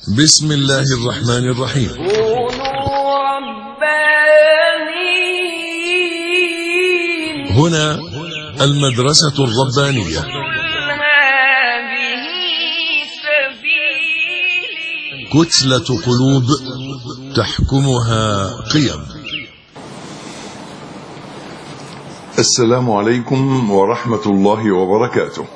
بسم الله الرحمن الرحيم. كونوا ربانيين. هنا المدرسة الربانية. هذه سبيلي. كتلة قلوب تحكمها قيم. السلام عليكم ورحمة الله وبركاته.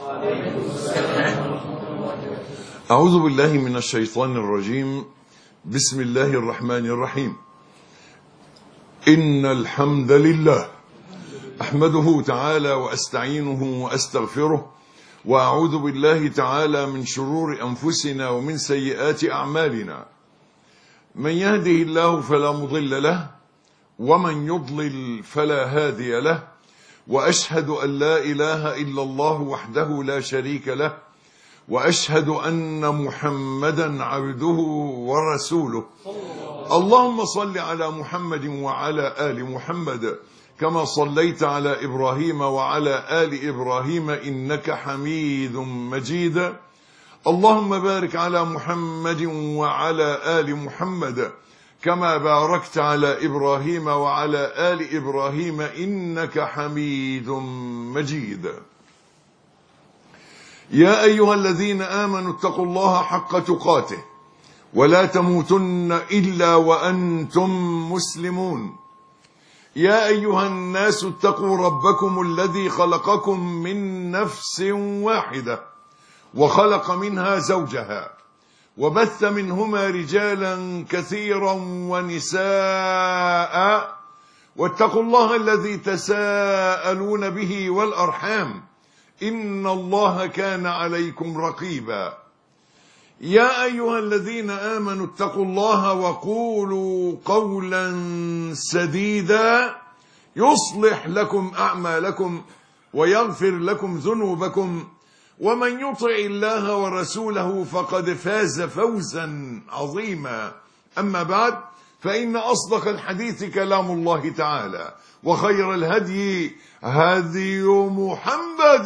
أعوذ بالله من الشيطان الرجيم. بسم الله الرحمن الرحيم. إن الحمد لله أحمده تعالى وأستعينه وأستغفره، وأعوذ بالله تعالى من شرور أنفسنا ومن سيئات أعمالنا. من يهده الله فلا مضل له، ومن يضلل فلا هادي له، وأشهد أن لا إله إلا الله وحده لا شريك له، وأشهد أن محمدا عبده ورسوله. اللهم صل على محمد وعلى آل محمد كما صليت على إبراهيم وعلى آل إبراهيم إنك حميد مجيد. اللهم بارك على محمد وعلى آل محمد كما باركت على إبراهيم وعلى آل إبراهيم إنك حميد مجيد. يا أيها الذين آمنوا اتقوا الله حق تقاته ولا تموتن إلا وأنتم مسلمون. يا أيها الناس اتقوا ربكم الذي خلقكم من نفس واحدة وخلق منها زوجها وبث منهما رجالا كثيرا ونساء، واتقوا الله الذي تساءلون به والأرحام إن الله كان عليكم رقيبا. يا أيها الذين آمنوا اتقوا الله وقولوا قولا سديدا يصلح لكم أعمالكم ويغفر لكم ذنوبكم، ومن يطع الله ورسوله فقد فاز فوزا عظيما. أما بعد، فإن أصدق الحديث كلام الله تعالى، وخير الهدي هدي محمد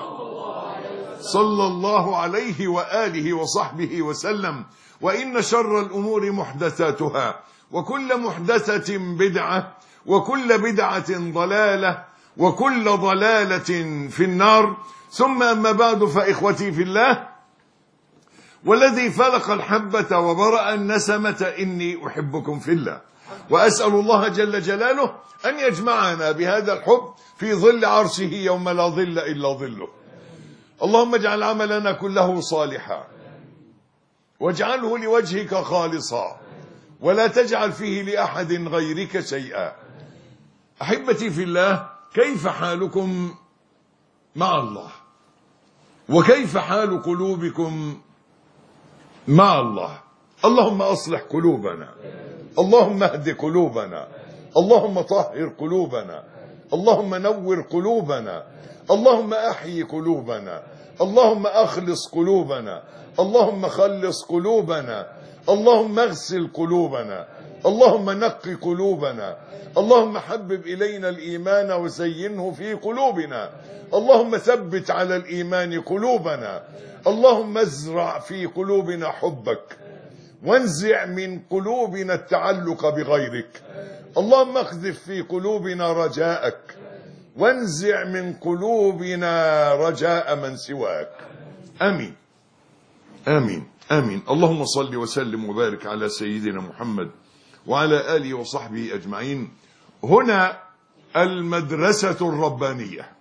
صلى الله عليه وآله وصحبه وسلم، وإن شر الأمور محدثاتها، وكل محدثة بدعة، وكل بدعة ضلالة، وكل ضلالة في النار. ثم أما بعد، فإخوتي في الله، والذي فلق الحبة وبرأ النسمة إني أحبكم في الله، وأسأل الله جل جلاله أن يجمعنا بهذا الحب في ظل عرشه يوم لا ظل إلا ظله. اللهم اجعل عملنا كله صالحا، واجعله لوجهك خالصا، ولا تجعل فيه لأحد غيرك شيئا. أحبتي في الله، كيف حالكم مع الله؟ وكيف حال قلوبكم مع الله؟ اللهم أصلح قلوبنا، اللهم اهد قلوبنا، اللهم طهر قلوبنا، اللهم نور قلوبنا، اللهم أحيي قلوبنا، اللهم أخلص قلوبنا، اللهم خلص قلوبنا، اللهم اغسل قلوبنا، اللهم نقي قلوبنا، اللهم حبب إلينا الإيمان وزينه في قلوبنا، اللهم ثبت على الإيمان قلوبنا، اللهم ازرع في قلوبنا حبك، وانزع من قلوبنا التعلق بغيرك، اللهم اقذف في قلوبنا رجاءك، وانزع من قلوبنا رجاء من سواك. آمين آمين آمين. اللهم صل وسلم وبارك على سيدنا محمد وعلى آله وصحبه أجمعين. هنا المدرسة الربانية،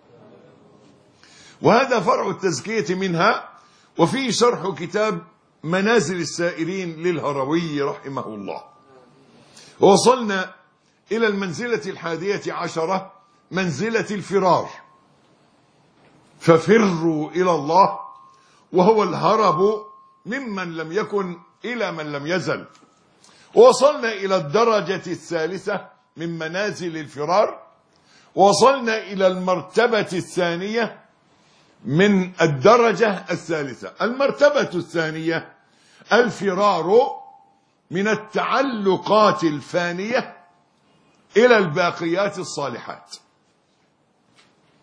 وهذا فرع التزكية منها، وفيه شرح كتاب منازل السائرين للهروي رحمه الله. ووصلنا إلى المنزلة 11، منزلة الفرار. ففروا إلى الله، وهو الهرب ممن لم يكن إلى من لم يزل. ووصلنا إلى الدرجة 3 من منازل الفرار، ووصلنا إلى المرتبة 2 من الدرجة 3. المرتبة 2 الفرار من التعلقات الفانية إلى الباقيات الصالحات.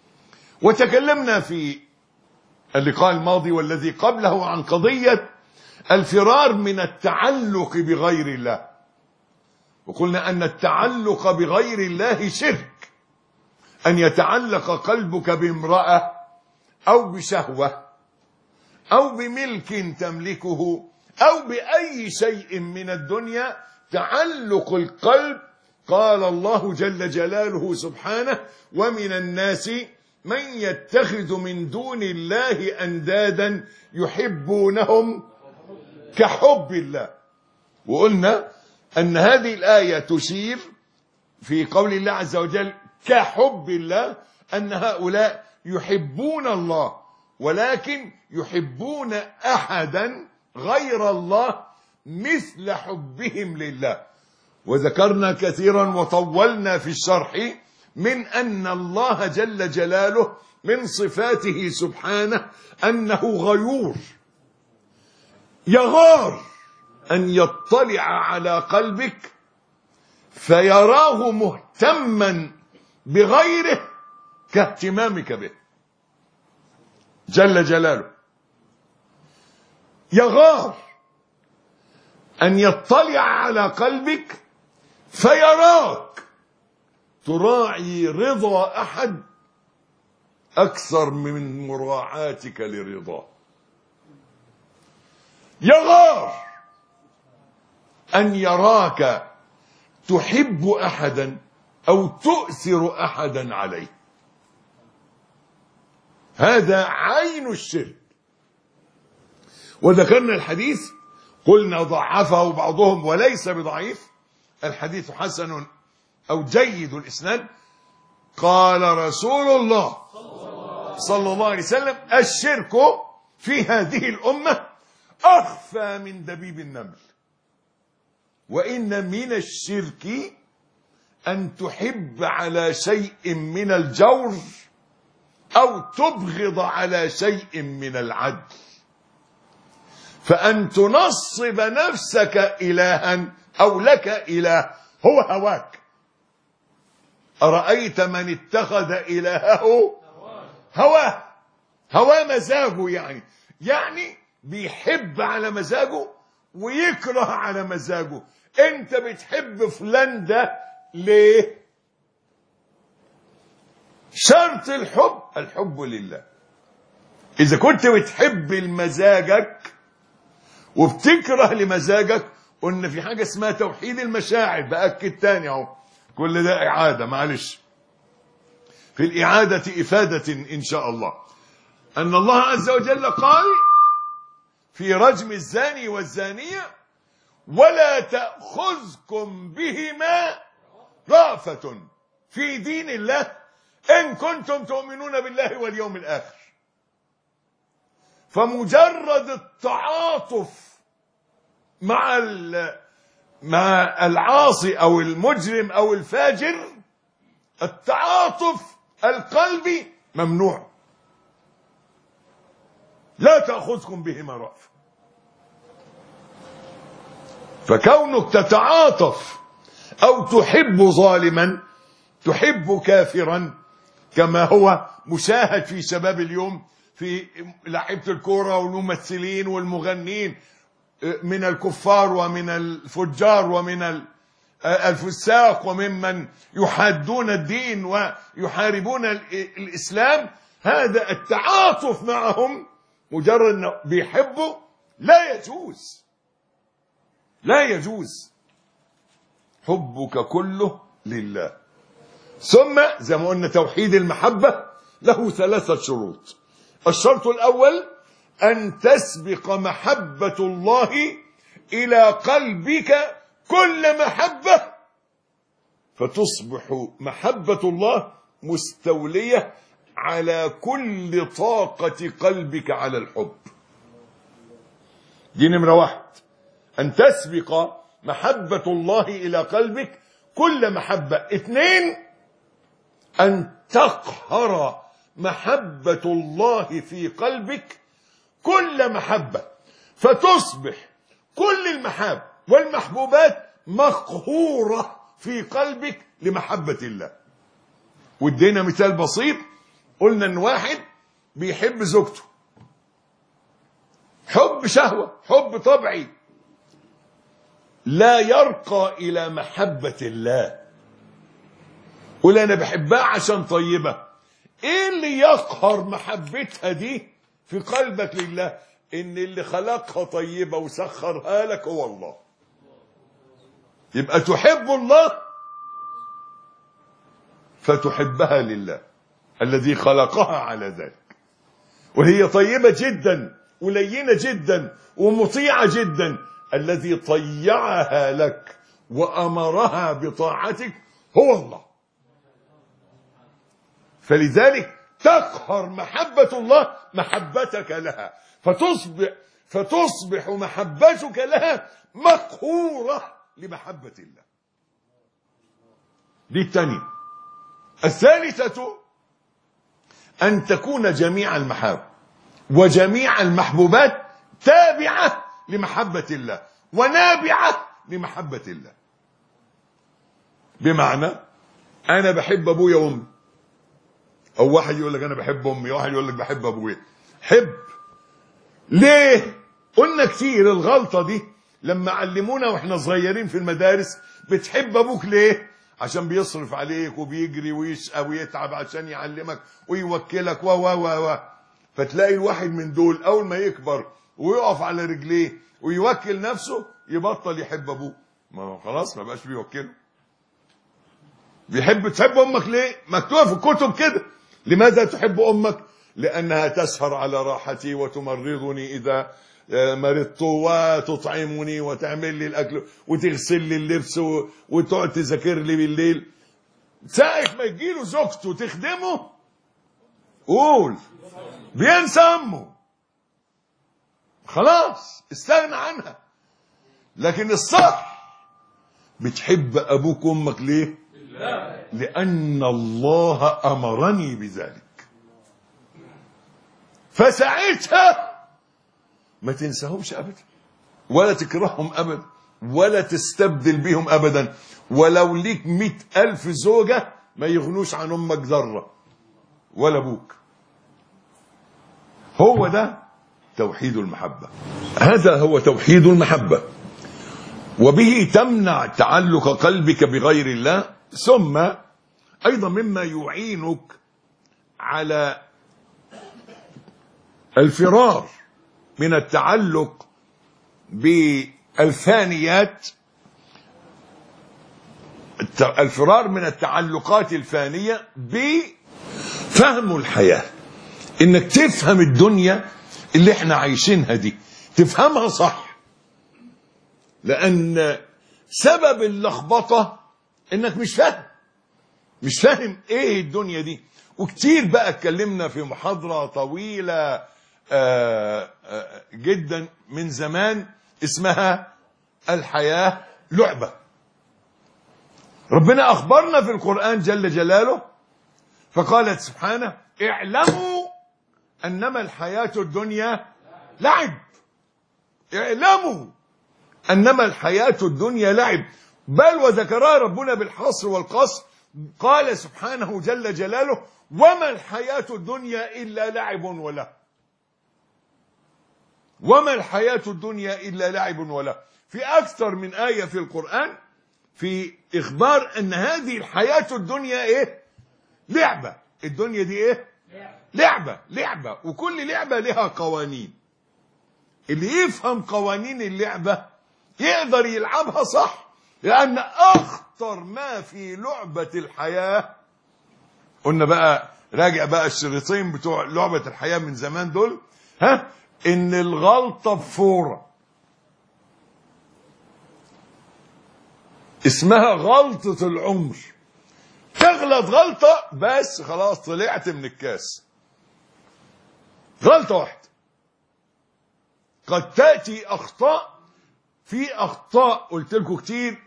وتكلمنا في اللقاء الماضي والذي قبله عن قضية الفرار من التعلق بغير الله. وقلنا أن التعلق بغير الله شرك، أن يتعلق قلبك بامرأة أو بشهوة أو بملك تملكه أو بأي شيء من الدنيا. تعلق القلب، قال الله جل جلاله سبحانه: ومن الناس من يتخذ من دون الله أندادا يحبونهم كحب الله. وقلنا أن هذه الآية تشير في قول الله عز وجل كحب الله أن هؤلاء يحبون الله، ولكن يحبون أحدا غير الله مثل حبهم لله. وذكرنا كثيرا وطولنا في الشرح من أن الله جل جلاله من صفاته سبحانه أنه غيور، يغار أن يطلع على قلبك فيراه مهتما بغيره كاهتمامك به جل جلاله. يغار أن يطلع على قلبك فيراك تراعي رضا أحد أكثر من مراعاتك لرضاه. يغار أن يراك تحب أحدا أو تؤثر أحدا عليه. هذا عين الشرك. وذكرنا الحديث، قلنا ضعفه بعضهم وليس بضعيف، الحديث حسن أو جيد الإسناد. قال رسول الله صلى الله عليه وسلم: الشرك في هذه الأمة أخفى من دبيب النمل، وإن من الشرك أن تحب على شيء من الجور أو تبغض على شيء من العدل، فأن تنصب نفسك إلها أو لك إله هو هواك. أرأيت من اتخذ إلهه هواه مزاجه، يعني بيحب على مزاجه ويكره على مزاجه. انت بتحب فلان ده ليه؟ شرط الحب لله. إذا كنت بتحب لمزاجك وبتكره لمزاجك، قلنا في حاجة اسمها توحيد المشاعر. بأكد تاني اهو، كل ده إعادة، معلش، في الإعادة إفادة إن شاء الله. أن الله عز وجل قال في رجم الزاني والزانية: ولا تأخذكم بهما رأفة في دين الله إن كنتم تؤمنون بالله واليوم الآخر. فمجرد التعاطف مع العاصي أو المجرم أو الفاجر، التعاطف القلبي ممنوع. لا تأخذكم بهما رأفة. فكونك تتعاطف أو تحب ظالما، تحب كافرا، كما هو مشاهد في شباب اليوم في لعيبة الكورة والممثلين والمغنين من الكفار ومن الفجار ومن الفساق وممن يحادون الدين ويحاربون الإسلام. هذا التعاطف معهم مجرد أنه بيحبوا لا يجوز حبك كله لله. ثم زي ما قلنا توحيد المحبة له 3 شروط. الشرط الأول أن تسبق محبة الله إلى قلبك كل محبة، فتصبح محبة الله مستولية على كل طاقة قلبك على الحب. دي نمرة 1، أن تسبق محبة الله إلى قلبك كل محبة. 2، أن تقهر محبة الله في قلبك كل محبة، فتصبح كل المحاب والمحبوبات مقهورة في قلبك لمحبة الله. وادينا مثال بسيط، قلنا ان واحد بيحب زوجته حب شهوة، حب طبعي، لا يرقى إلى محبة الله. قول أنا بحبها عشان طيبة. إيه اللي يقهر محبتها دي في قلبك لله؟ إن اللي خلقها طيبة وسخرها لك هو الله. يبقى تحب الله فتحبها لله الذي خلقها على ذلك، وهي طيبة جدا ولينة جدا ومطيعة جدا. الذي طيعها لك وأمرها بطاعتك هو الله. فلذلك تقهر محبة الله محبتك لها، فتصبح محبتك لها مقهورة لمحبة الله. دي الثانية. الثالثة أن تكون جميع المحاب وجميع المحبوبات تابعة لمحبة الله ونابعة لمحبة الله. بمعنى أنا بحب أبويا وأمي، أو واحد يقول لك أنا بحب أمي، واحد يقول لك بحب أبويا. حب ليه؟ قلنا كتير الغلطة دي لما علمونا وإحنا صغيرين في المدارس. بتحب أبوك ليه؟ عشان بيصرف عليك وبيجري ويشقى ويتعب عشان يعلمك ويوكلك و فتلاقي الواحد من دول أول ما يكبر ويقف على رجليه ويوكل نفسه يبطل يحب أبوه. ما خلاص ما بقاش بيوكله. تحب أمك ليه؟ مكتوبة في الكتب كده. لماذا تحب أمك؟ لأنها تسهر على راحتي وتمرضني إذا مرضت وتطعمني وتعمل لي الأكل وتغسل لي اللبس وتقعد تذاكر لي بالليل. ساعة ما يجيله زوجته تخدمه قول بينسى أمه، خلاص استغنى عنها. لكن الصح بتحب أبوك وأمك ليه؟ لأن الله أمرني بذلك. فساعتها ما تنساهمش أبدا ولا تكرههم أبدا ولا تستبدل بهم أبدا. ولو ليك 100,000 زوجة ما يغنوش عن أمك ذرة ولا أبوك. هو ده توحيد المحبة. هذا هو توحيد المحبة، وبه تمنع تعلق قلبك بغير الله. ثم أيضا مما يعينك على الفرار من التعلق بالفانيات، الفرار من التعلقات الفانية بفهم الحياة. انك تفهم الدنيا اللي احنا عايشينها دي، تفهمها صح. لان سبب اللخبطة انك مش فاهم ايه الدنيا دي. وكتير بقى اتكلمنا في محاضرة طويلة جدا من زمان اسمها الحياة لعبة. ربنا أخبرنا في القرآن جل جلاله فقالت سبحانه اعلموا أنما الحياة الدنيا لعب. اعلموا أنما الحياة الدنيا لعب. بل وذكرها ربنا بالحصر والقصر. قال سبحانه جل جلاله وما الحياة الدنيا إلا لعب وله. وما الحياة الدنيا إلا لعب وله. في أكثر من آية في القرآن في إخبار أن هذه الحياة الدنيا إيه؟ لعبة. الدنيا دي إيه؟ لعبة. وكل لعبة لها قوانين. اللي يفهم قوانين اللعبة يقدر يلعبها صح. لأن أخطر ما في لعبة الحياة، قلنا بقى راجع بقى الشريطين بتوع لعبة الحياة من زمان دول، إن الغلطة بفورة اسمها غلطة العمر. تغلط غلطة بس خلاص طلعت من الكاس. غلطة واحدة. قد تأتي أخطاء. في أخطاء قلت لكم كتير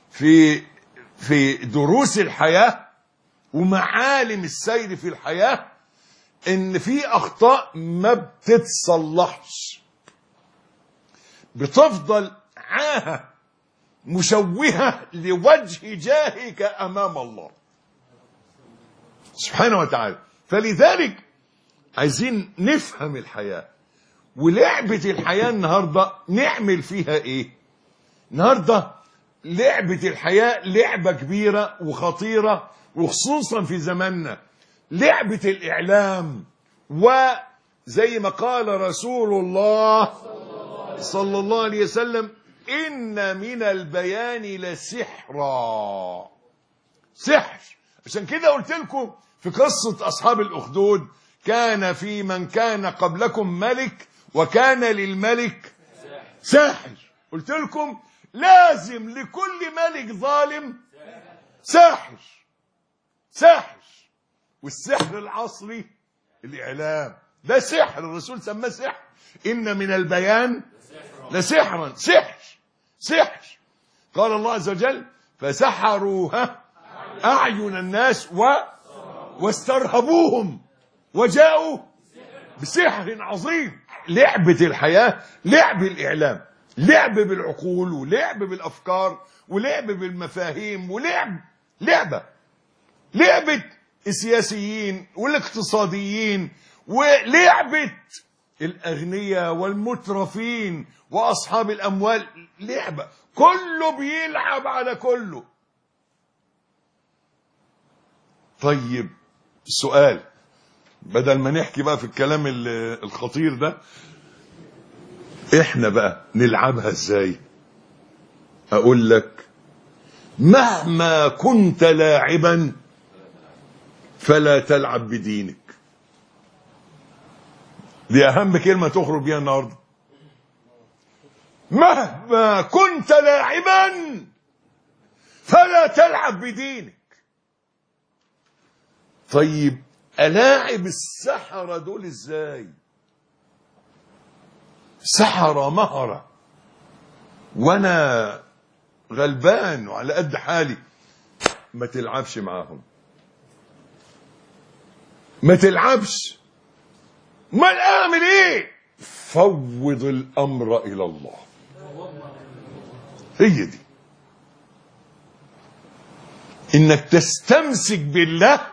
في دروس الحياة ومعالم السير في الحياة، إن في أخطاء ما بتتصلحش، بتفضل عاهة مشوهة لوجه جاهك أمام الله سبحانه وتعالى. فلذلك عايزين نفهم الحياة ولعبة الحياة النهاردة نعمل فيها ايه؟ النهاردة لعبة الحياة لعبة كبيرة وخطيرة، وخصوصا في زماننا لعبة الإعلام. وزي ما قال رسول الله صلى الله عليه وسلم: إن من البيان لسحرا. سحر. عشان كده قلت لكم في قصة أصحاب الأخدود: كان في من كان قبلكم ملك وكان للملك ساحر. قلت لكم لازم لكل ملك ظالم ساحر. ساحر. والسحر العصري الإعلام ده سحر، الرسول سماه سحر. إن من البيان لسحرا. سحر. سحر. قال الله عز وجل: فسحروها أعين الناس واسترهبوهم وجاءوا بسحر عظيم. لعبة الحياة لعب الإعلام، لعب بالعقول ولعب بالأفكار ولعب بالمفاهيم لعبة السياسيين والاقتصاديين ولعبة الأغنياء والمترفين وأصحاب الأموال. لعبة كله بيلعب على كله. طيب السؤال، بدل ما نحكي بقى في الكلام الخطير ده، احنا بقى نلعبها ازاي؟ اقول لك: مهما كنت لاعبا فلا تلعب بدينك. دي اهم كلمة تخرج بيها النهاردة. مهما كنت لاعبا فلا تلعب بدينك. طيب ألاعب السحرة دول ازاي؟ سحرة مهرة وانا غلبان وعلى قد حالي. ما تلعبش معاهم، ما تلعبش. ما اعمل ايه؟ فوض الامر الى الله. هي دي، انك تستمسك بالله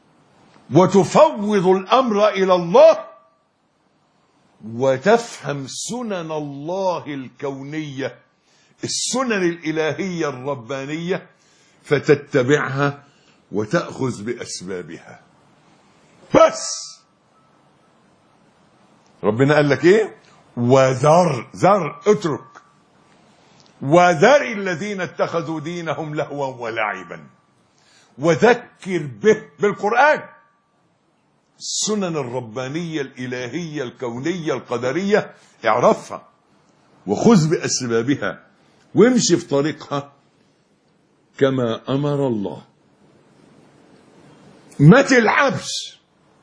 وتفوض الامر الى الله، وتفهم سنن الله الكونية، السنن الإلهية الربانية، فتتبعها وتأخذ بأسبابها. بس ربنا قال لك ايه؟ وذر اترك، وذر الذين اتخذوا دينهم لهوا ولعبا وذكر به بالقرآن. السنن الربانية الإلهية الكونية القدرية اعرفها وخذ بأسبابها وامشي في طريقها كما أمر الله. ما تلعبش.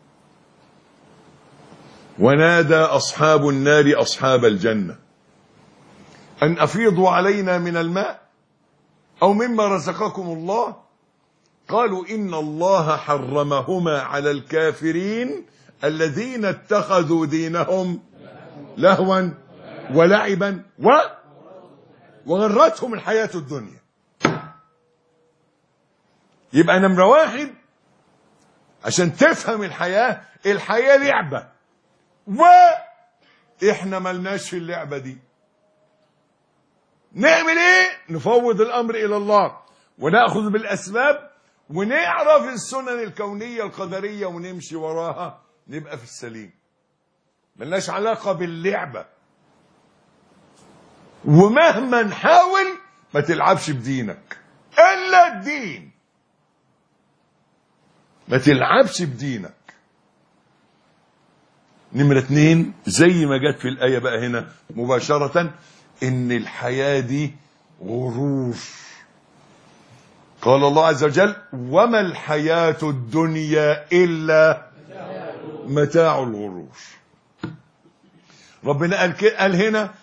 ونادى أصحاب النار أصحاب الجنة أن أفيضوا علينا من الماء أو مما رزقكم الله، قالوا إن الله حرمهما على الكافرين الذين اتخذوا دينهم لهوا ولعبا وغرتهم الحياة الدنيا. يبقى نمرة واحد عشان تفهم الحياة لعبة، وإحنا ملناش في اللعبة دي. نعمل إيه؟ نفوض الأمر إلى الله ونأخذ بالأسباب ونعرف السنن الكونية القدرية ونمشي وراها، نبقى في السليم. ملناش علاقة باللعبة. ومهما نحاول ما تلعبش بدينك إلا الدين. ما تلعبش بدينك. نمرة 2 زي ما جت في الآية بقى هنا مباشرة، إن الحياة دي غرور. قال الله عز وجل: وما الحياة الدنيا إلا متاع الغرور. ربنا قال هنا: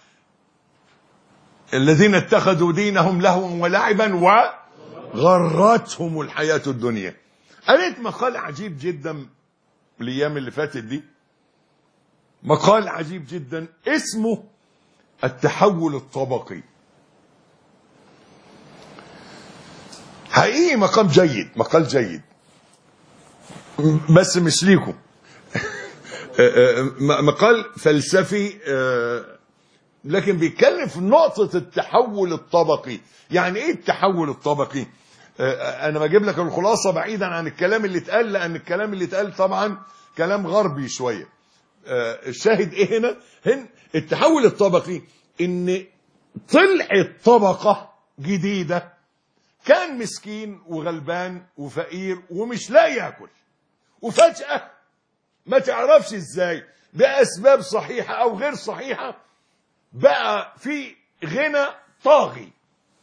الذين اتخذوا دينهم لهوا ولعبا وغرتهم الحياة الدنيا. قالت مقال عجيب جدا الأيام اللي فاتت دي، مقال عجيب جدا اسمه التحول الطبقي. حقيقي مقال جيد، بس مش ليكم. مقال فلسفي، لكن بيتكلم في نقطة التحول الطبقي. يعني ايه التحول الطبقي؟ انا بجيب لك الخلاصة بعيدا عن الكلام اللي اتقال، لان الكلام اللي اتقال طبعا كلام غربي شوية. الشاهد ايه هنا التحول الطبقي، ان طلعت طبقة جديدة كان مسكين وغلبان وفقير ومش لاقي ياكل، وفجأة ما تعرفش ازاي بأسباب صحيحة او غير صحيحة بقى في غنى طاغي،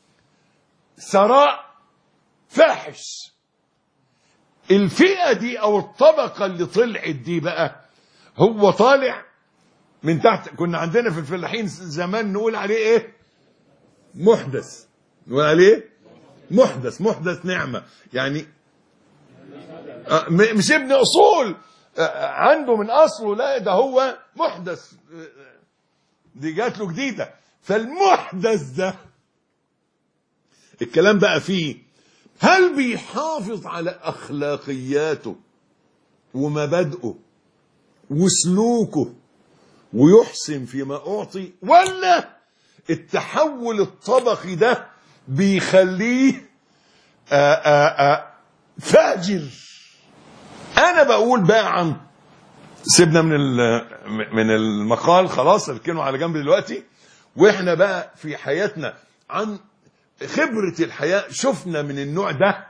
ثراء فاحش. الفئة دي او الطبقة اللي طلعت دي بقى هو طالع من تحت. كنا عندنا في الفلاحين زمان نقول عليه ايه؟ محدث. نقول عليه محدث نعمة. يعني مش ابن اصول عنده من اصله، لا ده هو محدث، دي جات له جديدة. فالمحدث ده الكلام بقى فيه هل بيحافظ على اخلاقياته ومبادئه وسلوكه ويحسن فيما اعطي، ولا التحول الطبقي ده بيخليه فاجر؟ انا بقول بقى عن سيبنا من المقال، خلاص اركنه على جنب دلوقتي، واحنا بقى في حياتنا عن خبرة الحياة شفنا من النوع ده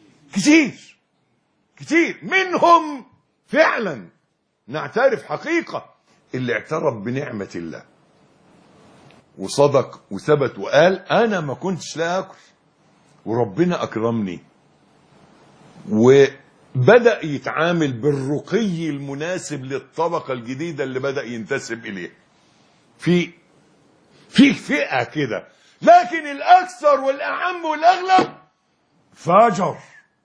كتير منهم فعلا نعترف حقيقة اللي اعترف بنعمة الله وصدق وثبت وقال انا ما كنتش لا اكل وربنا اكرمني، وبدأ يتعامل بالرقي المناسب للطبقة الجديدة اللي بدأ ينتسب اليها. في فئة كده، لكن الاكثر والاعم والاغلب فاجر.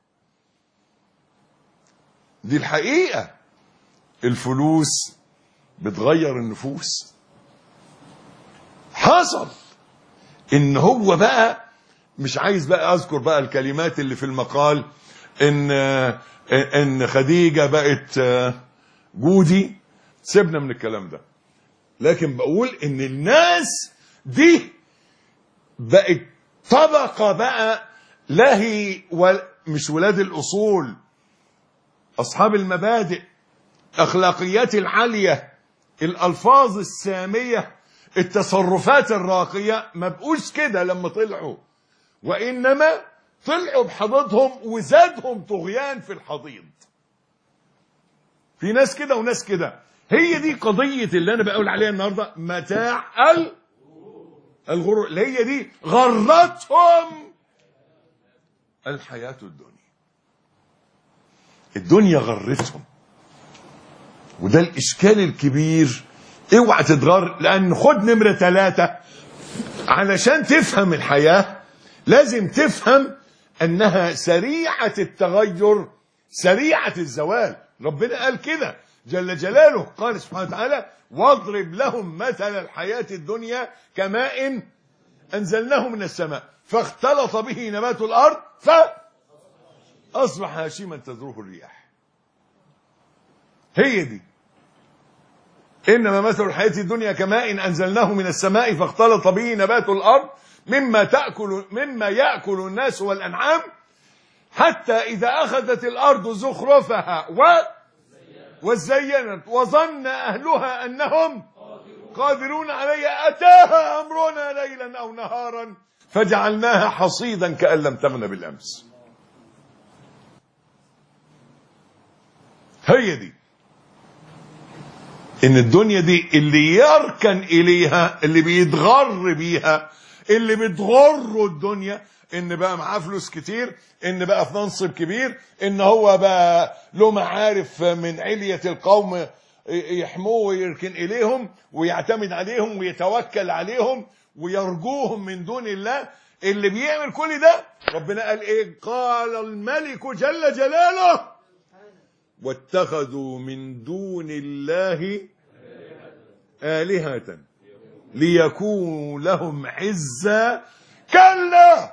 دي الحقيقة. الفلوس بتغير النفوس. حصل ان هو بقى مش عايز بقى اذكر بقى الكلمات اللي في المقال ان خديجة بقت جودي، سيبنا من الكلام ده، لكن بقول ان الناس دي بقت طبقة بقى لهي مش ولاد الاصول، اصحاب المبادئ، اخلاقيات العالية، الالفاظ السامية، التصرفات الراقية. ما بقوش كده لما طلعوا، وانما طلعوا بحضيضهم وزادهم طغيان في الحضيض. في ناس كده وناس كده. هي دي قضية اللي انا بقول عليها النهاردة، متاع الغرور، اللي هي دي غرتهم الحياة الدنيا غرتهم. وده الاشكال الكبير. اوعى تتغر، لان خد نمرة 3 علشان تفهم الحياة لازم تفهم انها سريعة التغير سريعة الزوال. ربنا قال كده جل جلاله، قال سبحانه وتعالى واضرب لهم مثل الحياة الدنيا كماء انزلناه من السماء فاختلط به نبات الارض فاصبح هشيما تذروه الرياح. هي دي. إنما مثل الحياة الدنيا كماء أنزلناه من السماء فاختلط به نبات الأرض مما يأكل الناس والأنعام حتى إذا أخذت الأرض زخرفها وزينت وظن أهلها أنهم قادرون عليها أتاها أمرنا ليلا أو نهارا فجعلناها حصيدا كأن لم تغن بالأمس. هي دي. ان الدنيا دي اللي يركن اليها، اللي بيتغر بيها، اللي بتغره الدنيا، ان بقى معاه فلوس كتير، ان بقى في منصب كبير، ان هو بقى له معارف من علية القوم يحموه ويركن اليهم ويعتمد عليهم ويتوكل عليهم ويرجوهم من دون الله. اللي بيعمل كل ده ربنا قال ايه؟ قال الملك جل جلاله واتخذوا من دون الله آلهة ليكون لهم عزا كلا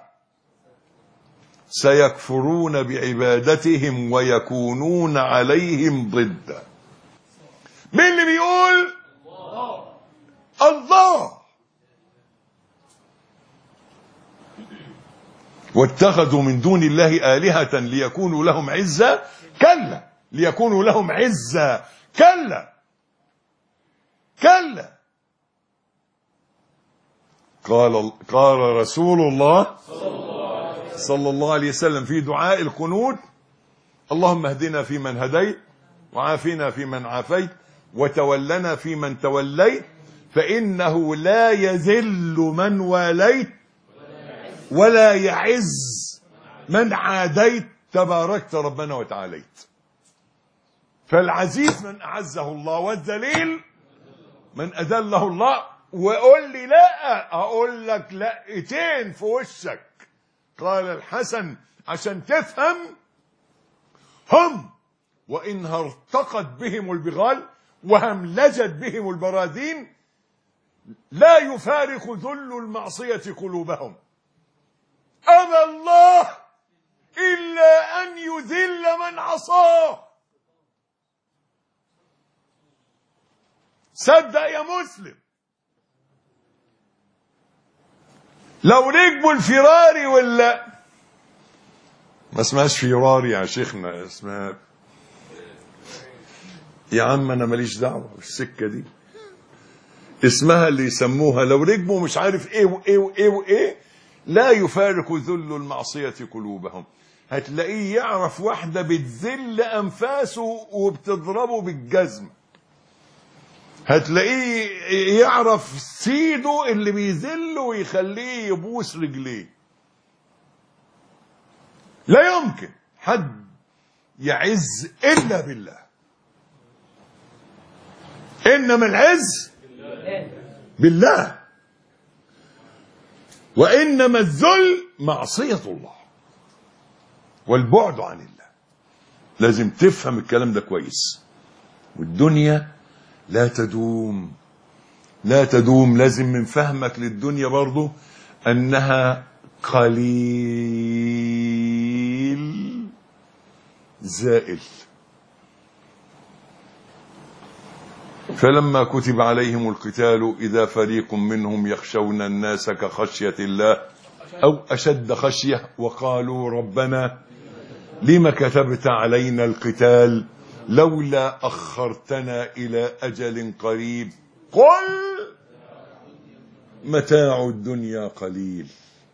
سيكفرون بعبادتهم ويكونون عليهم ضدا. مين اللي بيقول؟ الله. واتخذوا من دون الله آلهة ليكونوا لهم عزة. كلا، ليكونوا لهم عزة. كلا كلا. قال رسول الله صلى الله عليه وسلم في دعاء القنوت: اللهم اهدنا فيمن هديت، وعافنا فيمن عافيت، وتولنا فيمن توليت، فإنه لا يذل من واليت ولا يعز من عاديت، تباركت ربنا وتعاليت. فالعزيز من أعزه الله، والذليل من أذله الله. وقول لي لا، أقول لك لقيتين في وشك. قال الحسن عشان تفهم: هم وإن ارتقت بهم البغال وهملجت بهم البراذين لا يفارق ذل المعصية قلوبهم. أبى الله إلا أن يذل من عصاه. صدق يا مسلم. لو ركبوا الفراري ولا ما اسمهاش فيراري يا شيخنا، اسمها يا عم انا ماليش دعوه بالسكه دي، اسمها اللي يسموها لو ركبوا مش عارف ايه وايه وايه وايه لا يفارق ذل المعصيه قلوبهم. هتلاقيه يعرف واحده بتذل انفاسه وبتضربه بالجزم، هتلاقيه يعرف سيده اللي بيذله ويخليه يبوس رجليه. لا يمكن حد يعز إلا بالله، إنما العز بالله، وإنما الذل معصية الله والبعد عن الله. لازم تفهم الكلام ده كويس. والدنيا لا تدوم، لا تدوم. لازم من فهمك للدنيا برضو أنها قليل زائل. فلما كتب عليهم القتال إذا فريق منهم يخشون الناس كخشية الله أو أشد خشية وقالوا ربنا لما كتبت علينا القتال لولا أخرتنا إلى أجل قريب قل متاع الدنيا قليل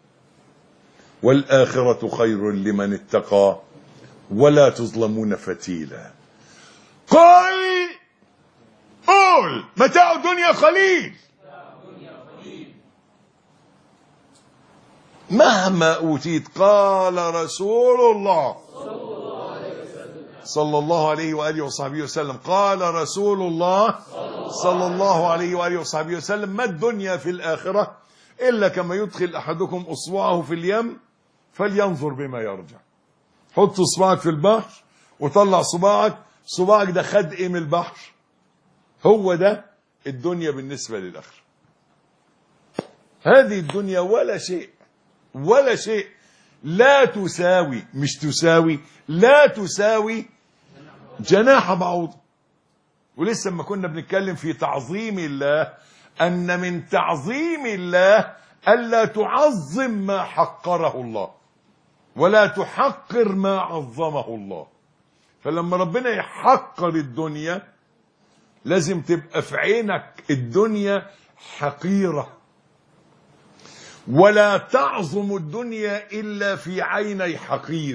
والآخرة خير لمن اتقى ولا تظلمون فتيلا. قل قول متاع الدنيا قليل، مهما أوتيت. قال رسول الله صلى الله عليه وآله وصحبه وسلم، قال رسول الله صلى الله عليه وآله وصحبه وسلم: ما الدنيا في الآخرة إلا كما يدخل أحدكم أصبعه في اليم فلينظر بما يرجع. حط صباعك في البحر وطلع صباعك ده خد ايه من البحر؟ هو ده الدنيا بالنسبة للآخرة. هذه الدنيا ولا شيء، ولا شيء. لا تساوي، مش تساوي، لا تساوي جناح بعوض. ولسه ما كنا بنتكلم في تعظيم الله، أن من تعظيم الله ألا تعظم ما حقره الله ولا تحقر ما عظمه الله. فلما ربنا يحقر الدنيا لازم تبقى في عينك الدنيا حقيرة، ولا تعظم الدنيا إلا في عيني حقير.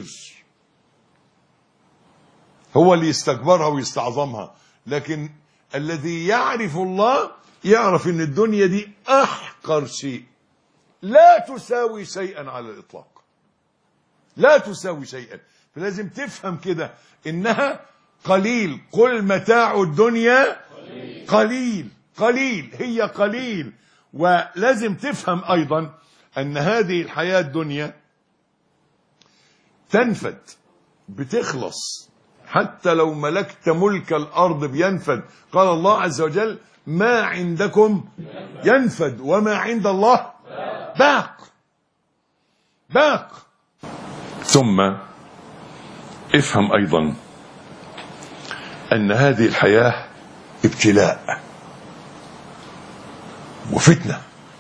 هو اللي يستكبرها ويستعظمها، لكن الذي يعرف الله يعرف ان الدنيا دي احقر شيء، لا تساوي شيئا على الاطلاق، لا تساوي شيئا. فلازم تفهم كده انها قليل. قل متاع الدنيا قليل، قليل، هي قليل. ولازم تفهم ايضا ان هذه الحياة الدنيا تنفد، بتخلص. حتى لو ملكت ملك الارض بينفد. قال الله عز وجل: ما عندكم ينفد وما عند الله باق. باق. ثم افهم ايضا ان هذه الحياة ابتلاء وفتنة.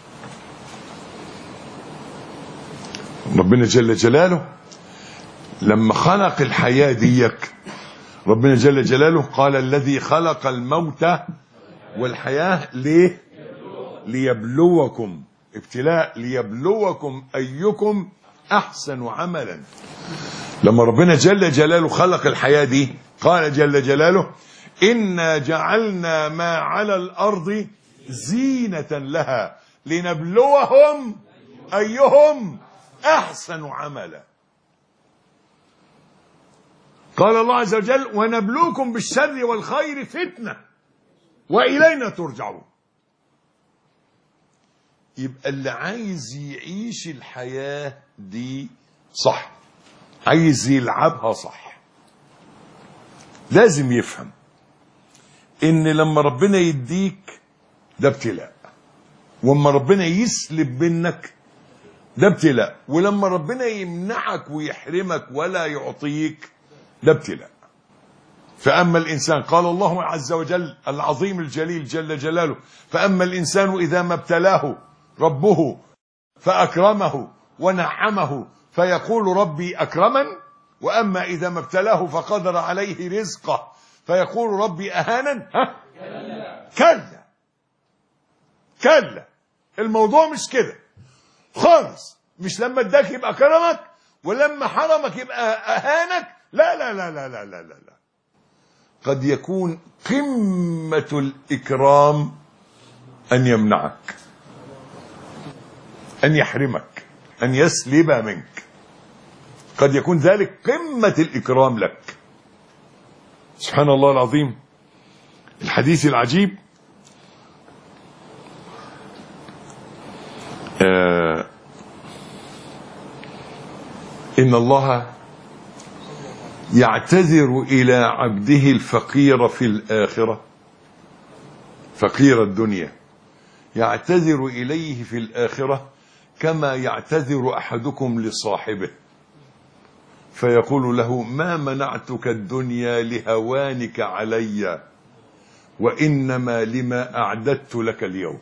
ربنا جل جلاله لما خلق الحياة ديك، ربنا جل جلاله قال الذي خلق الموت والحياة ليه؟ ليبلوكم، ابتلاء، ليبلوكم أيكم أحسن عملا. لما ربنا جل جلاله خلق الحياة دي قال جل جلاله إنا جعلنا ما على الأرض زينة لها لنبلوهم أيهم أحسن عملا. قال الله عز وجل ونبلوكم بالشر والخير فتنة وإلينا ترجعون. يبقى اللي عايز يعيش الحياة دي صح، عايز يلعبها صح، لازم يفهم ان لما ربنا يديك ده ابتلاء، واما ربنا يسلب منك ده ابتلاء، ولما ربنا يمنعك ويحرمك ولا يعطيك ده ابتلاء. فأما الإنسان، قال الله عز وجل العظيم الجليل جل جلاله، فأما الإنسان إذا ما ابتلاه ربه فأكرمه ونعمه فيقول ربي أكرمن، وأما إذا ما ابتلاه فقدر عليه رزقه فيقول ربي أهانن. كلا كلا، الموضوع مش كده خالص. مش لما اداك يبقى كرمك، ولما حرمك يبقى أهانك. لا لا لا لا لا لا لا، قد يكون قمة الإكرام أن يمنعك، أن يحرمك، أن يسلب منك. قد يكون ذلك قمة الإكرام لك. سبحان الله العظيم. الحديث العجيب إن الله يعتذر إلى عبده الفقير في الآخرة، فقير الدنيا، يعتذر إليه في الآخرة كما يعتذر أحدكم لصاحبه، فيقول له ما منعتك الدنيا لهوانك علي، وإنما لما أعددت لك اليوم.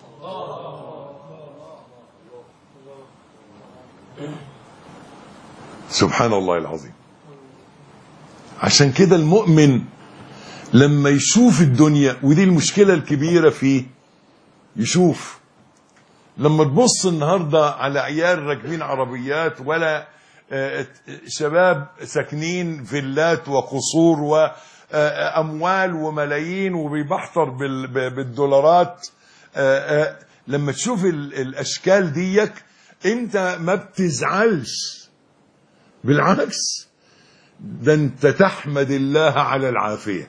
سبحان الله العظيم. عشان كده المؤمن لما يشوف الدنيا، ودي المشكلة الكبيرة فيه، يشوف لما تبص النهاردة على عيال راكبين عربيات، ولا شباب ساكنين فيلات وقصور وأموال وملايين وبيبحثر بالدولارات، لما تشوف الأشكال ديك انت ما بتزعلش، بالعكس ده انت تحمد الله على العافية،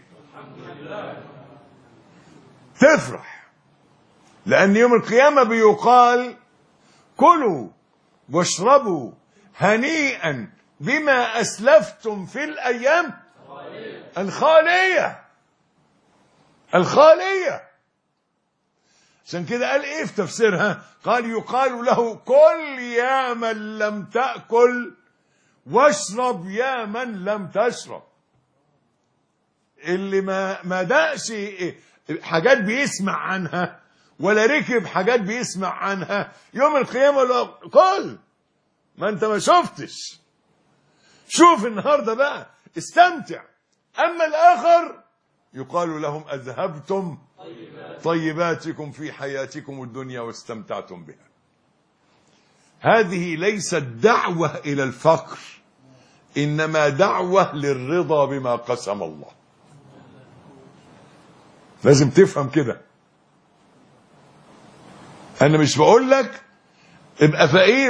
تفرح، لأن يوم القيامة بيقال كلوا واشربوا هنيئا بما أسلفتم في الأيام الخالية. الخالية. عشان كده قال ايه في تفسيرها؟ قال يقال له كل يا من لم تأكل واشرب يا من لم تشرب. اللي ما دقش حاجات بيسمع عنها ولا ركب حاجات بيسمع عنها، يوم القيامة له كل ما انت ما شفتش. شوف النهاردة بقى استمتع. أما الآخر يقال لهم أذهبتم طيباتكم في حياتكم الدنيا واستمتعتم بها. هذه ليست دعوة إلى الفقر، إنما دعوة للرضا بما قسم الله. لازم تفهم كده. أنا مش بقول لك ابقى فقير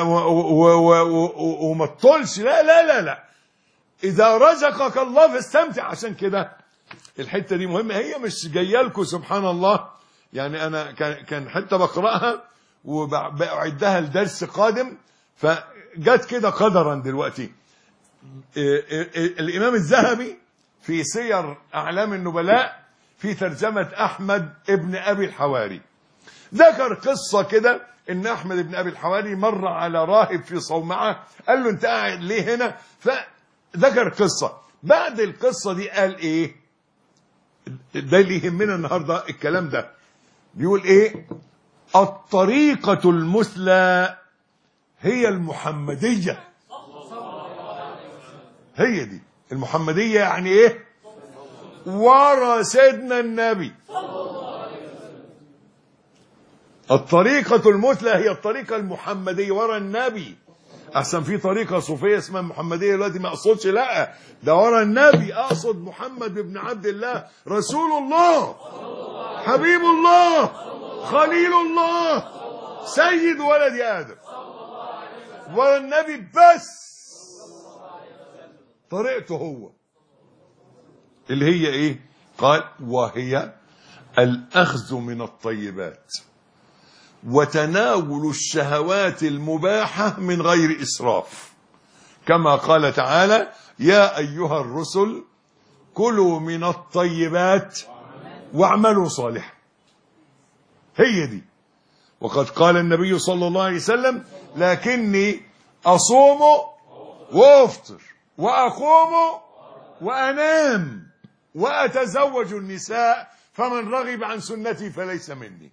وما تطولش، لا لا لا لا. إذا رزقك الله فاستمتع. عشان كده الحتة دي مهمة، هي مش جاية لكم سبحان الله. يعني أنا كان حتة بقرأها وبأعدها لدرس قادم، فجت كده قدرا دلوقتي. الإمام الذهبي في سير أعلام النبلاء في ترجمة أحمد ابن أبي الحواري ذكر قصة كده، إن أحمد ابن أبي الحواري مر على راهب في صومعة، قال له أنت قاعد ليه هنا؟ فذكر قصة. بعد القصة دي قال إيه؟ ده اللي يهمنا النهارده الكلام ده. بيقول ايه؟ الطريقة المثلى هي المحمدية. هي دي المحمدية. يعني ايه؟ ورا سيدنا النبي. الطريقة المثلى هي الطريقة المحمدية ورا النبي. احسن في طريقة صوفية اسمها محمدية دلوقتي، ما اقصدش، لا ده ورا النبي، اقصد محمد بن عبد الله رسول الله حبيب الله خليل الله سيد ولد آدم، ورا النبي بس. طريقته هو اللي هي ايه؟ قال وهي الأخذ من الطيبات وتناول الشهوات المباحة من غير إسراف، كما قال تعالى يا أيها الرسل كلوا من الطيبات واعملوا صالحا. هي دي. وقد قال النبي صلى الله عليه وسلم لكني أصوم وأفطر وأقوم وأنام وأتزوج النساء فمن رغب عن سنتي فليس مني.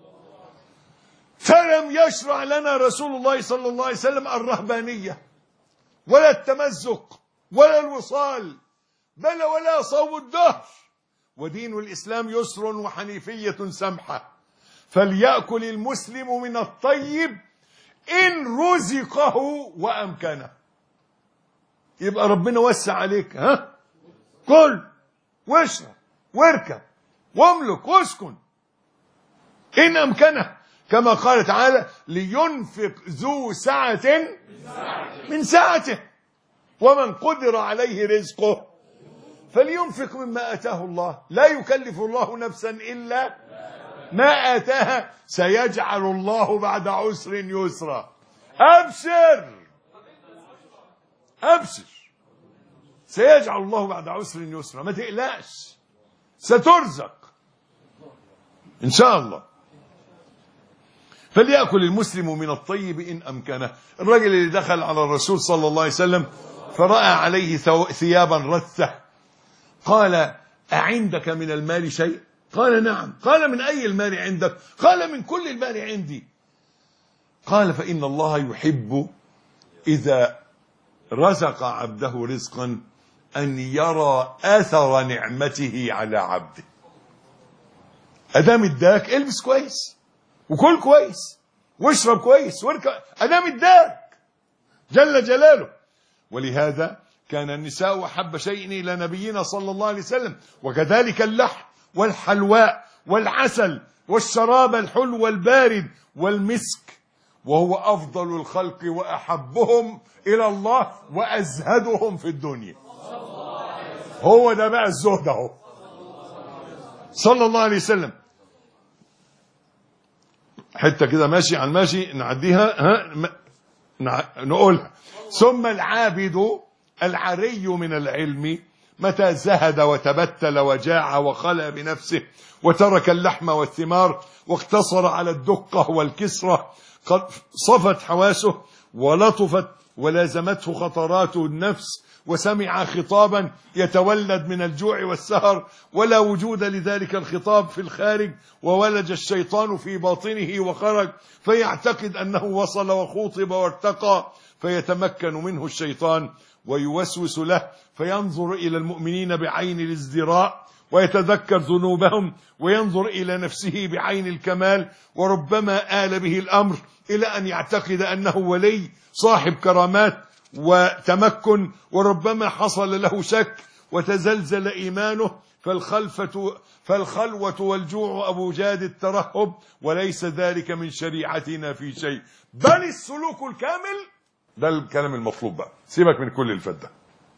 فلم يشرع لنا رسول الله صلى الله عليه وسلم الرهبانية ولا التمزق ولا الوصال، بل ولا صوم الدهر. ودين الإسلام يسر وحنيفية سمحة، فليأكل المسلم من الطيب إن رزقه وأمكنه. يبقى ربنا وسع عليك، ها؟ كل واشرب واركب واملك واسكن إن أمكنه، كما قال تعالى لينفق ذو سعة من سعته ومن قدر عليه رزقه فلينفق مما آتاه الله لا يكلف الله نفسا إلا ما آتاها سيجعل الله بعد عسر يسرا. أبشر أبشر، سيجعل الله بعد عسر يسرا، ما تقلقش، سترزق إن شاء الله. فليأكل المسلم من الطيب إن أمكنه. الرجل اللي دخل على الرسول صلى الله عليه وسلم فرأى عليه ثيابا رثة، قال أعندك من المال شيء؟ قال نعم. قال من أي المال عندك؟ قال من كل المال عندي. قال فإن الله يحب إذا رزق عبده رزقا أن يرى أثر نعمته على عبده. أدام اداك البس كويس وكل كويس واشرب كويس واركب، أدام اداك جل جلاله. ولهذا كان النساء أحب شيء إلى نبينا صلى الله عليه وسلم، وكذلك اللحم والحلواء والعسل والشراب الحلو البارد والمسك، وهو أفضل الخلق وأحبهم إلى الله وأزهدهم في الدنيا. هو ده بقى الزهد اهو صلى الله عليه وسلم. حتة كده ماشي عن ماشي نعديها، نقولها. ثم العابد العري من العلم متى زهد وتبتل وجاع وخلى بنفسه وترك اللحم والثمار واقتصر على الدقة والكسرة، قد صفت حواسه ولطفت ولازمته خطرات النفس، وسمع خطابا يتولد من الجوع والسهر ولا وجود لذلك الخطاب في الخارج، وولج الشيطان في باطنه وخرج، فيعتقد أنه وصل وخوطب وارتقى، فيتمكن منه الشيطان ويوسوس له، فينظر إلى المؤمنين بعين الازدراء ويتذكر ذنوبهم، وينظر إلى نفسه بعين الكمال، وربما آل به الأمر إلى أن يعتقد أنه ولي صاحب كرامات وتمكن، وربما حصل له شك وتزلزل إيمانه، فالخلوة والجوع أبو جاد الترهب، وليس ذلك من شريعتنا في شيء، بل السلوك الكامل. ده الكلام المطلوب بقى، سيبك من كل الفدة.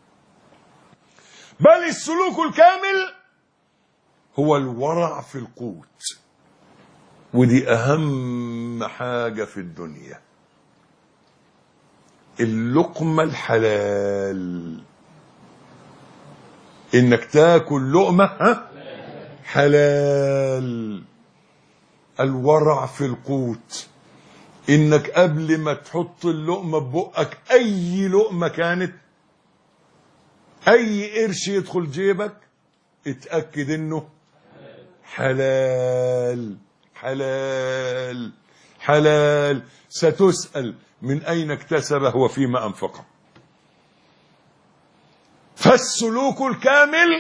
بل السلوك الكامل هو الورع في القوت، ودي أهم حاجة في الدنيا، اللقمة الحلال، إنك تاكل لقمة حلال. الورع في القوت، إنك قبل ما تحط اللقمة ببقك، أي لقمة كانت، أي قرش يدخل جيبك، اتأكد انه حلال حلال حلال. ستسأل من أين اكتسبه وفيما أنفقه. فالسلوك الكامل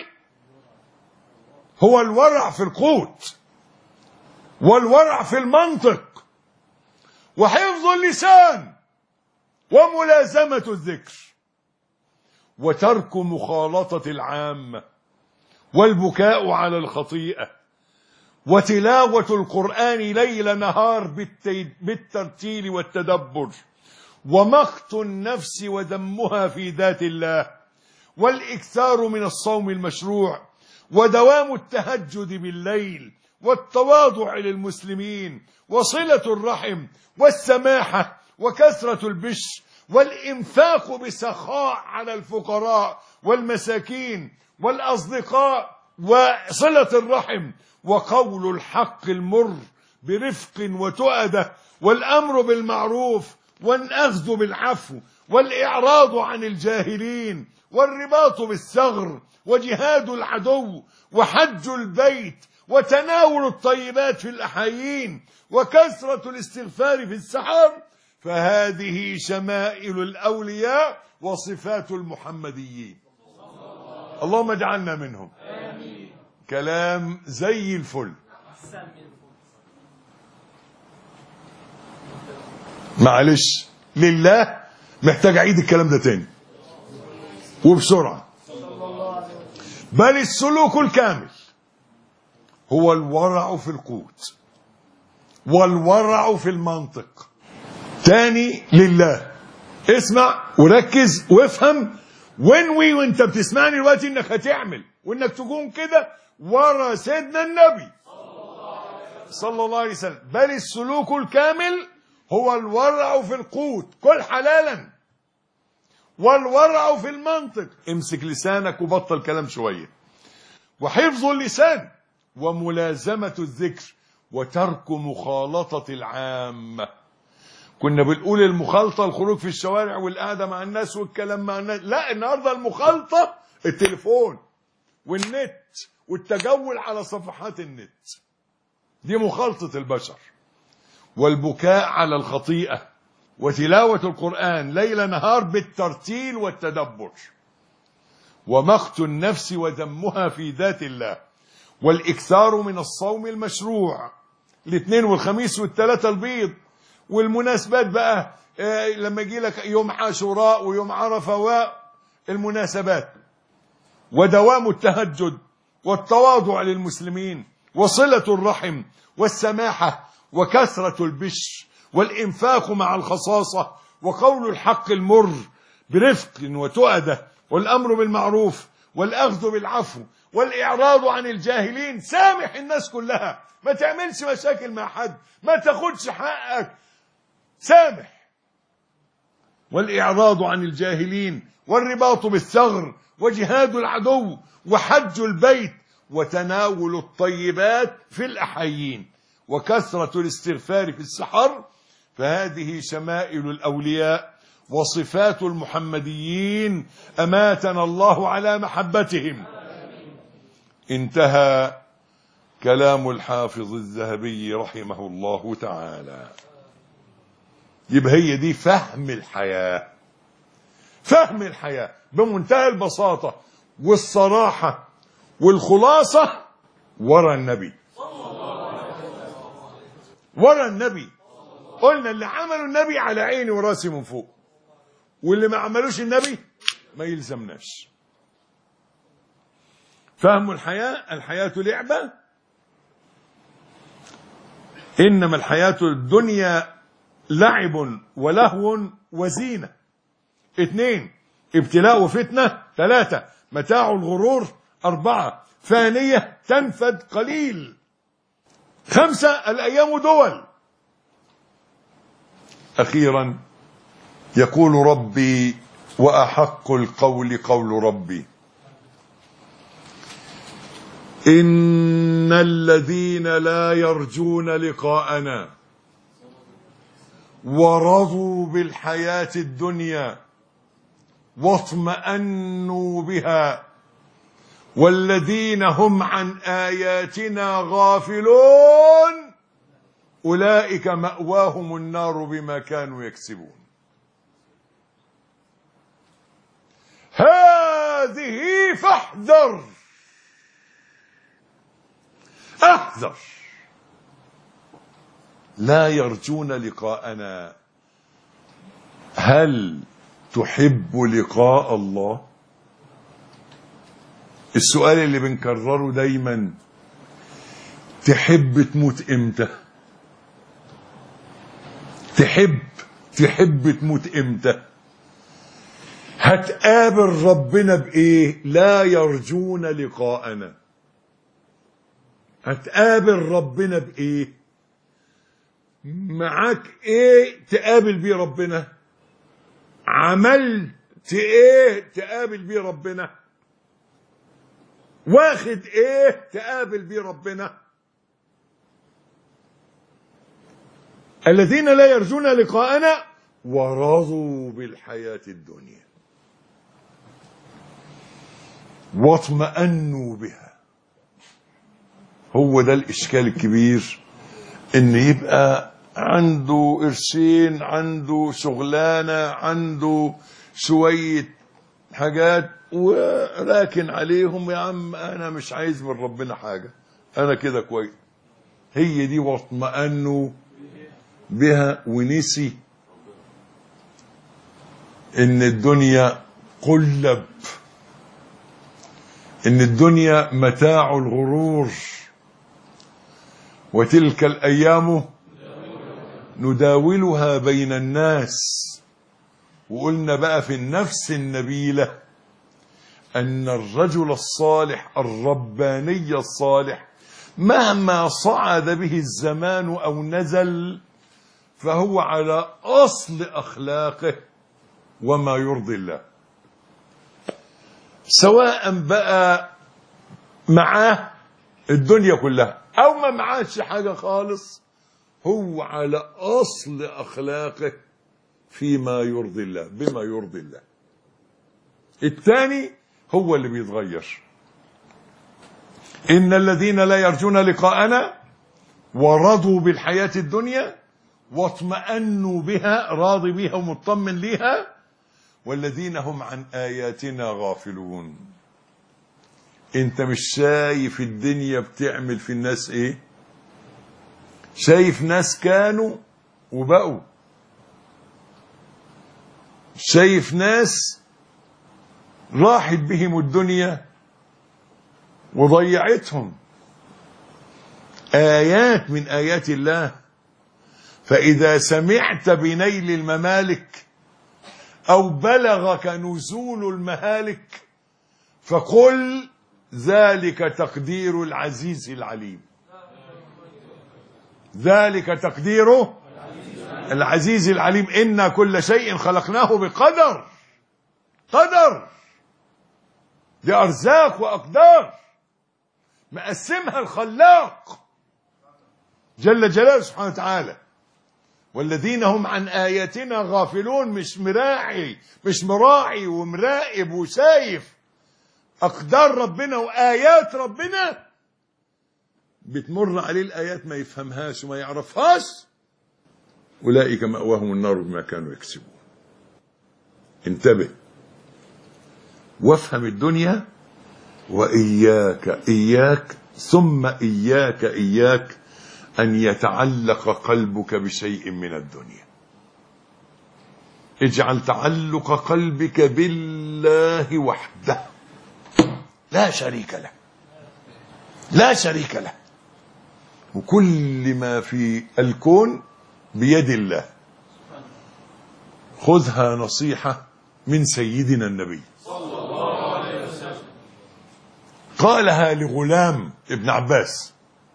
هو الورع في القوت، والورع في المنطق، وحفظ اللسان، وملازمة الذكر، وترك مخالطة العامة، والبكاء على الخطيئة، وتلاوة القرآن ليل نهار بالترتيل والتدبر، ومقت النفس وذمها في ذات الله، والإكثار من الصوم المشروع، ودوام التهجد بالليل، والتواضع للمسلمين، وصلة الرحم، والسماحة، وكثرة البش، والإنفاق بسخاء على الفقراء والمساكين والأصدقاء، وصلة الرحم، وقول الحق المر برفق وتؤدة، والأمر بالمعروف، والأخذ بالعفو، والإعراض عن الجاهلين، والرباط بالثغر، وجهاد العدو، وحج البيت، وتناول الطيبات في الأحايين، وكثرة الاستغفار في السحر. فهذه شمائل الأولياء وصفات المحمديين. اللهم اجعلنا منهم. آمين. كلام زي الفل. معلش لله محتاج أعيد الكلام ده تاني وبسرعة. بل السلوك الكامل هو الورع في القوت، والورع في المنطق. تاني لله. اسمع وركز وافهم وانوي وانت بتسمعني دلوقتي انك هتعمل وانك تكون كده ورا سيدنا النبي صلى الله عليه وسلم. بل السلوك الكامل هو الورع في القوت، كل حلالا، والورع في المنطق، امسك لسانك وبطل كلام شوية، وحفظ اللسان، وملازمة الذكر، وترك مخالطة العامة. كنا بنقول المخالطة الخروج في الشوارع والقعدة مع الناس والكلام مع الناس، لا النهاردة المخالطة التليفون والنت والتجول على صفحات النت، دي مخالطة البشر. والبكاء على الخطيئة، وتلاوة القرآن ليل نهار بالترتيل والتدبر، ومقت النفس وذمها في ذات الله، والإكثار من الصوم المشروع، الاثنين والخميس والثلاثة البيض، والمناسبات بقى لما يجي لك يوم عاشوراء ويوم عرفة والمناسبات، ودوام التهجد، والتواضع للمسلمين، وصلة الرحم، والسماحة، وكثرة البش، والإنفاق مع الخصاصة، وقول الحق المر برفق وتؤدة، والأمر بالمعروف، والأخذ بالعفو، والإعراض عن الجاهلين. سامح الناس كلها، ما تعملش مشاكل مع حد، ما تاخدش حقك، سامح. والإعراض عن الجاهلين، والرباط بالثغر، وجهاد العدو، وحج البيت، وتناول الطيبات في الأحايين، وكثرة الاستغفار في السحر. فهذه شمائل الأولياء وصفات المحمديين، أماتنا الله على محبتهم. انتهى كلام الحافظ الذهبي رحمه الله تعالى. يبقى هي دي فهم الحياة، فهم الحياة بمنتهى البساطة والصراحة والخلاصة. ورا النبي، ورا النبي. قلنا اللي عملوا النبي على عيني وراسي من فوق، واللي ما عملوش النبي ما يلزمناش. فهم الحياة. الحياة لعبة، إنما الحياة الدنيا لعب ولهو وزينة. 2 ابتلاء وفتنة. 3 متاع الغرور. 4 فانية تنفد قليل. 5 الأيام دول. أخيرا يقول ربي: وأحق القول قول ربي إن الذين لا يرجون لقاءنا ورضوا بالحياة الدنيا واطمأنوا بها والذين هم عن آياتنا غافلون أولئك مأواهم النار بما كانوا يكسبون. هذه فاحذر، احذر. لا يرجون لقاءنا. هل تحب لقاء الله؟ السؤال اللي بنكرره دايما، تحب تموت امتى؟ تحب تموت امتى؟ هتقابل ربنا بايه؟ لا يرجون لقاءنا. هتقابل ربنا بايه؟ معاك ايه تقابل بيه ربنا؟ عملت ايه تقابل بيه ربنا؟ واخد ايه تقابل بيه ربنا؟ الذين لا يرجون لقاءنا ورضوا بالحياة الدنيا واطمأنوا بها. هو ده الإشكال الكبير، إن يبقى عنده قرشين، عنده شغلانة، عنده شوية حاجات وراكن عليهم، يا عم أنا مش عايز من ربنا حاجة، أنا كده كويس. هي دي واطمأنوا بها، ونسي إن الدنيا قلب، إن الدنيا متاع الغرور، وتلك الأيام نداولها بين الناس. وقلنا بقى في النفس النبيلة أن الرجل الصالح الرباني الصالح مهما صعد به الزمان أو نزل فهو على أصل أخلاقه وما يرضي الله، سواء بقى معاه الدنيا كلها أو ما معاش حاجة خالص، هو على أصل أخلاقه فيما يرضي الله، بما يرضي الله. الثاني هو اللي بيتغير. إن الذين لا يرجون لقاءنا ورضوا بالحياة الدنيا واطمأنوا بها، راضي بها ومطمن ليها، والذين هم عن آياتنا غافلون. انت مش شايف الدنيا بتعمل في الناس ايه؟ شايف ناس كانوا وبقوا، شايف ناس راحت بهم الدنيا وضيعتهم. آيات من آيات الله. فإذا سمعت بنيل الممالك أو بلغك نزول المهالك فقل ذلك تقدير العزيز العليم. ذلك تقدير العزيز العليم. إنا كل شيء خلقناه بقدر. قدر دي أرزاق وأقدار مقسمها الخلاق جل جلاله سبحانه وتعالى. والذين هم عن آياتنا غافلون، مش مراعي ومراقب وشايف أقدار ربنا وآيات ربنا، بتمر عليه الآيات ما يفهمهاش وما يعرفهاش. أولئك مأواهم النار بما كانوا يكسبون. انتبه وافهم الدنيا، وإياك ثم إياك أن يتعلق قلبك بشيء من الدنيا. اجعل تعلق قلبك بالله وحده لا شريك له، لا شريك له، وكل ما في الكون بيد الله. خذها نصيحة من سيدنا النبي صلى الله عليه وسلم، قالها لغلام ابن عباس،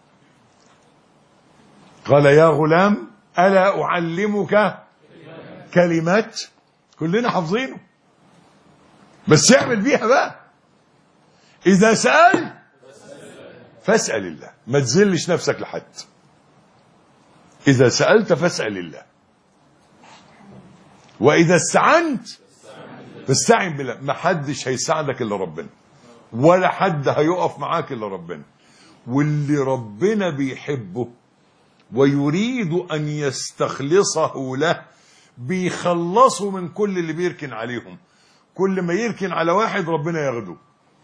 قال يا غلام ألا أعلمك كلمات؟ كلنا حافظينه بس اعمل بيها بقى. إذا سألت فاسأل الله، ما تذلش نفسك لحد. إذا سألت فاسأل الله، وإذا استعنت فاستعن بالله. ما حدش هيساعدك إلا ربنا. ولا حد هيقف معاك إلا ربنا. واللي ربنا بيحبه ويريد أن يستخلصه له بيخلصه من كل اللي بيركن عليهم. كل ما يركن على واحد ربنا ياخده،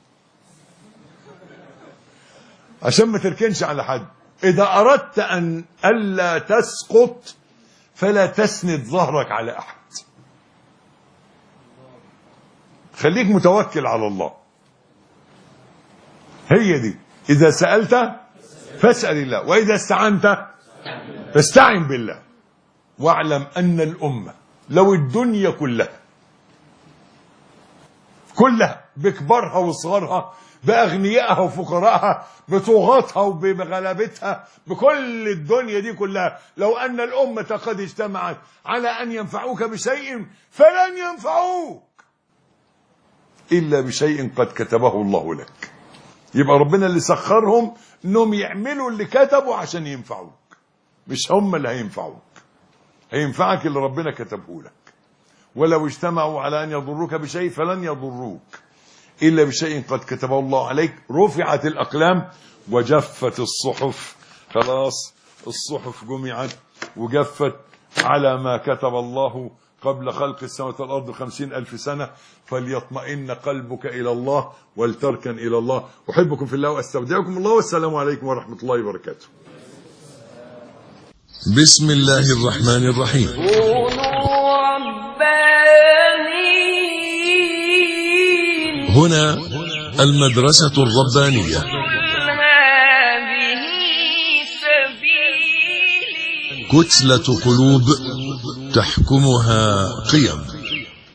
عشان ما تركنش على حد. إذا أردت أن ألا تسقط فلا تسند ظهرك على أحد. خليك متوكل على الله. هي دي. إذا سألت فاسأل الله، وإذا استعنت فاستعن بالله. واعلم أن الأمة لو الدنيا كلها بكبرها وصغرها، بأغنيائها وفقراءها، بطغاتها وبغلبتها، بكل الدنيا دي كلها، لو أن الأمة قد اجتمعت على أن ينفعوك بشيء فلن ينفعوك إلا بشيء قد كتبه الله لك. يبقى ربنا اللي سخرهم انهم يعملوا اللي كتبوا عشان ينفعوك، مش هم اللي هينفعوك. هينفعك اللي ربنا كتبه لك. ولو اجتمعوا على ان يضروك بشيء فلن يضروك الا بشيء قد كتبه الله عليك. رفعت الاقلام وجفت الصحف. خلاص الصحف جمعت وجفت على ما كتب الله قبل خلق السماوات والأرض 50,000 سنة. فليطمئن قلبك إلى الله ولتركن إلى الله. أحبكم في الله وأستودعكم الله، والسلام عليكم ورحمة الله وبركاته. بسم الله الرحمن الرحيم. كونوا ربانيين. هنا المدرسة الربانية. قل هذه سبيلي. كتلة قلوب تحكمها قيم.